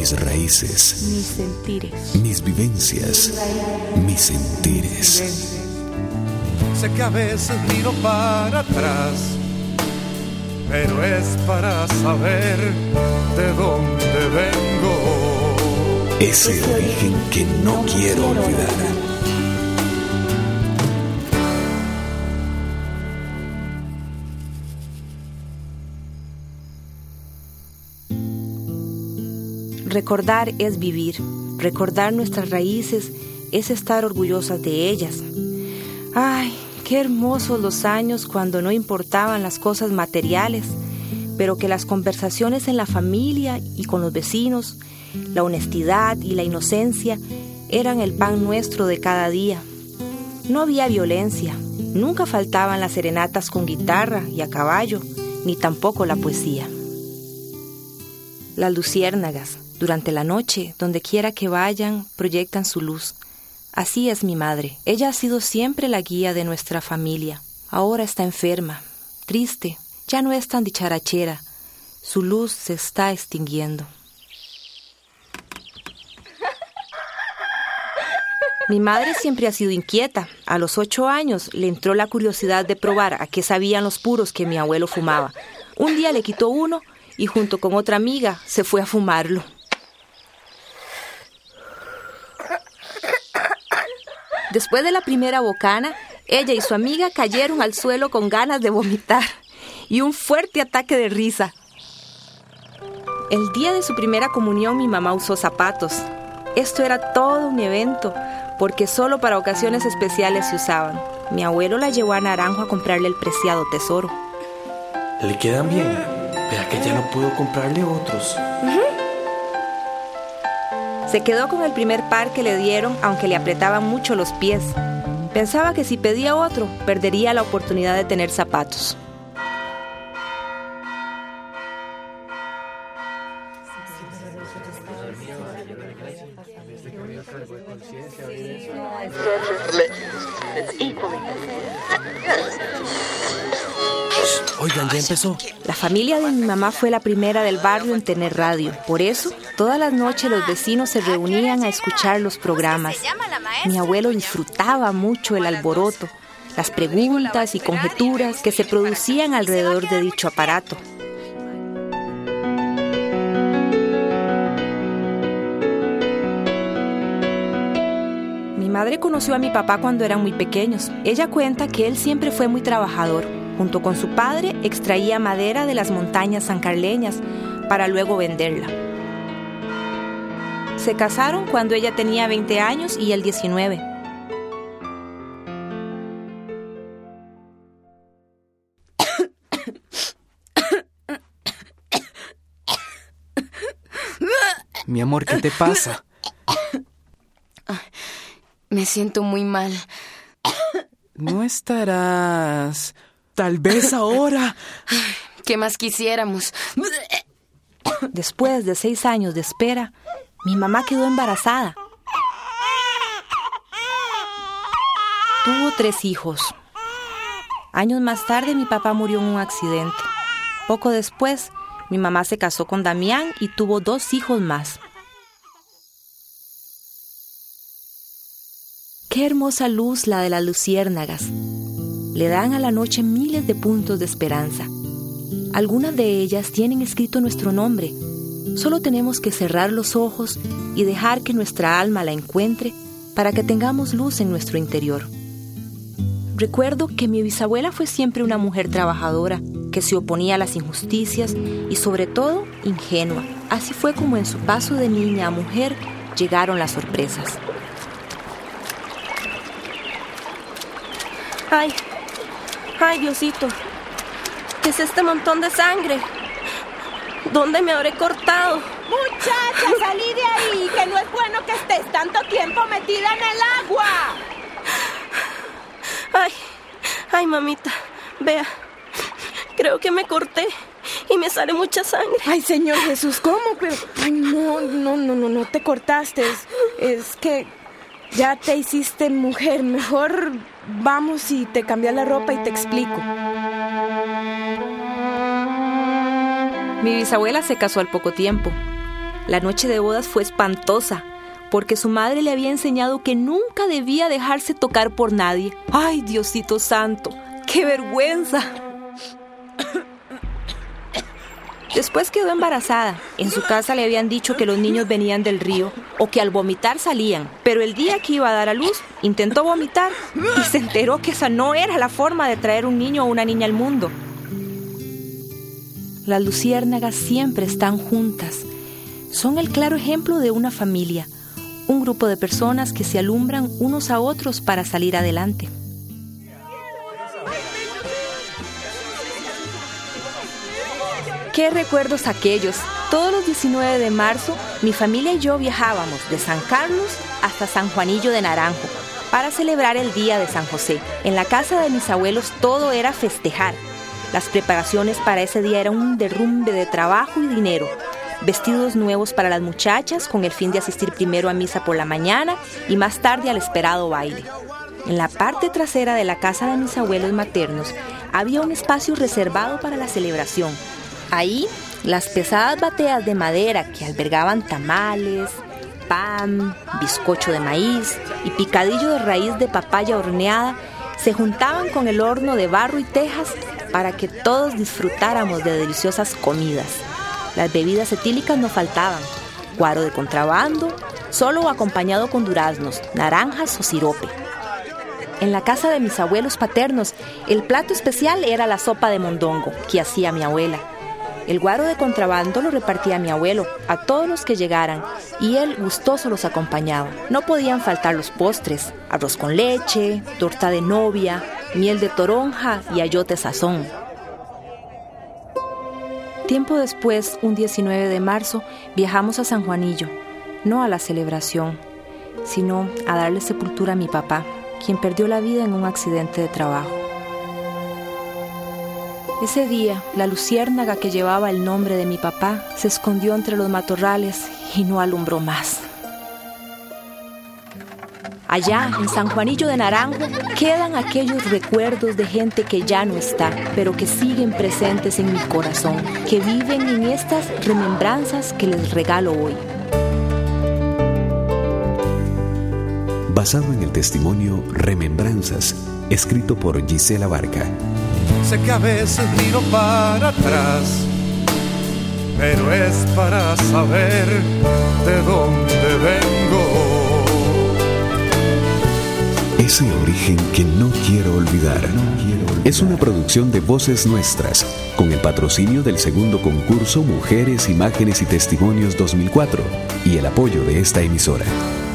mis raíces, mis sentires, mis vivencias, mis sentires. Sé que a veces miro para atrás, pero es para saber de dónde vengo. Ese origen que no quiero olvidar. Recordar es vivir. Recordar nuestras raíces es estar orgullosas de ellas. Ay, qué hermosos los años cuando no importaban las cosas materiales, pero que las conversaciones en la familia y con los vecinos, la honestidad y la inocencia eran el pan nuestro de cada día. No había violencia, nunca faltaban las serenatas con guitarra y a caballo, ni tampoco la poesía. Las luciérnagas, durante la noche, donde quiera que vayan, proyectan su luz. Así es mi madre. Ella ha sido siempre la guía de nuestra familia. Ahora está enferma, triste, ya no es tan dicharachera. Su luz se está extinguiendo. Mi madre siempre ha sido inquieta. A los 8 años le entró la curiosidad de probar a qué sabían los puros que mi abuelo fumaba. Un día le quitó uno y junto con otra amiga se fue a fumarlo. Después de la primera bocana, ella y su amiga cayeron al suelo con ganas de vomitar y un fuerte ataque de risa. El día de su primera comunión mi mamá usó zapatos. Esto era todo un evento, porque solo para ocasiones especiales se usaban. Mi abuelo la llevó a Naranjo a comprarle el preciado tesoro. ¿Le quedan bien? Vea que ya no puedo comprarle otros. Se quedó con el primer par que le dieron, aunque le apretaban mucho los pies. Pensaba que si pedía otro, perdería la oportunidad de tener zapatos. Oigan, ya empezó. La familia de mi mamá fue la primera del barrio en tener radio. Por eso, todas las noches los vecinos se reunían a escuchar los programas. Mi abuelo disfrutaba mucho el alboroto, las preguntas y conjeturas que se producían alrededor de dicho aparato. Mi madre conoció a mi papá cuando eran muy pequeños. Ella cuenta que él siempre fue muy trabajador. Junto con su padre, extraía madera de las montañas sancarleñas para luego venderla. Se casaron cuando ella tenía 20 años y él 19. Mi amor, ¿qué te pasa? Me siento muy mal. No estarás... Tal vez ahora. ¿Qué más quisiéramos? Después de 6 años de espera, mi mamá quedó embarazada. Tuvo 3 hijos. Años más tarde, mi papá murió en un accidente. Poco después, mi mamá se casó con Damián y tuvo 2 hijos más. Qué hermosa luz la de las luciérnagas. Le dan a la noche miles de puntos de esperanza. Algunas de ellas tienen escrito nuestro nombre. Solo tenemos que cerrar los ojos y dejar que nuestra alma la encuentre para que tengamos luz en nuestro interior. Recuerdo que mi bisabuela fue siempre una mujer trabajadora, que se oponía a las injusticias y sobre todo ingenua. Así fue como en su paso de niña a mujer llegaron las sorpresas. Ay, Diosito, ¿qué es este montón de sangre? ¿Dónde me habré cortado? Muchacha, salí de ahí, que no es bueno que estés tanto tiempo metida en el agua. Ay, mamita, vea, creo que me corté y me sale mucha sangre. Ay, Señor Jesús, ¿cómo? Pero, ay, no te cortaste. Es que ya te hiciste mujer. Mejor vamos y te cambias la ropa y te explico. Mi bisabuela se casó al poco tiempo. La noche de bodas fue espantosa, porque su madre le había enseñado que nunca debía dejarse tocar por nadie. ¡Ay, Diosito santo! ¡Qué vergüenza! Después quedó embarazada. En su casa le habían dicho que los niños venían del río o que al vomitar salían. Pero el día que iba a dar a luz, intentó vomitar y se enteró que esa no era la forma de traer un niño o una niña al mundo. Las luciérnagas siempre están juntas. Son el claro ejemplo de una familia, un grupo de personas que se alumbran unos a otros para salir adelante. ¡Qué recuerdos aquellos! Todos los 19 de marzo, mi familia y yo viajábamos de San Carlos hasta San Juanillo de Naranjo para celebrar el Día de San José. En la casa de mis abuelos todo era festejar. Las preparaciones para ese día eran un derrumbe de trabajo y dinero. Vestidos nuevos para las muchachas con el fin de asistir primero a misa por la mañana y más tarde al esperado baile. En la parte trasera de la casa de mis abuelos maternos había un espacio reservado para la celebración. Ahí, las pesadas bateas de madera que albergaban tamales, pan, bizcocho de maíz y picadillo de raíz de papaya horneada se juntaban con el horno de barro y tejas para que todos disfrutáramos de deliciosas comidas. Las bebidas etílicas no faltaban, guaro de contrabando, solo o acompañado con duraznos, naranjas o sirope. En la casa de mis abuelos paternos, el plato especial era la sopa de mondongo que hacía mi abuela. El guaro de contrabando lo repartía mi abuelo a todos los que llegaran y él gustoso los acompañaba. No podían faltar los postres, arroz con leche, torta de novia, miel de toronja y ayote sazón. Tiempo después, un 19 de marzo, viajamos a San Juanillo, no a la celebración, sino a darle sepultura a mi papá, quien perdió la vida en un accidente de trabajo. Ese día, la luciérnaga que llevaba el nombre de mi papá se escondió entre los matorrales y no alumbró más. Allá, en San Juanillo de Naranjo, quedan aquellos recuerdos de gente que ya no está, pero que siguen presentes en mi corazón, que viven en estas remembranzas que les regalo hoy. Basado en el testimonio Remembranzas, escrito por Gisela Barca. Sé que a veces miro para atrás, pero es para saber de dónde vengo. Ese origen que no quiero olvidar. Es una producción de Voces Nuestras, con el patrocinio del segundo concurso Mujeres, Imágenes y Testimonios 2004 y el apoyo de esta emisora.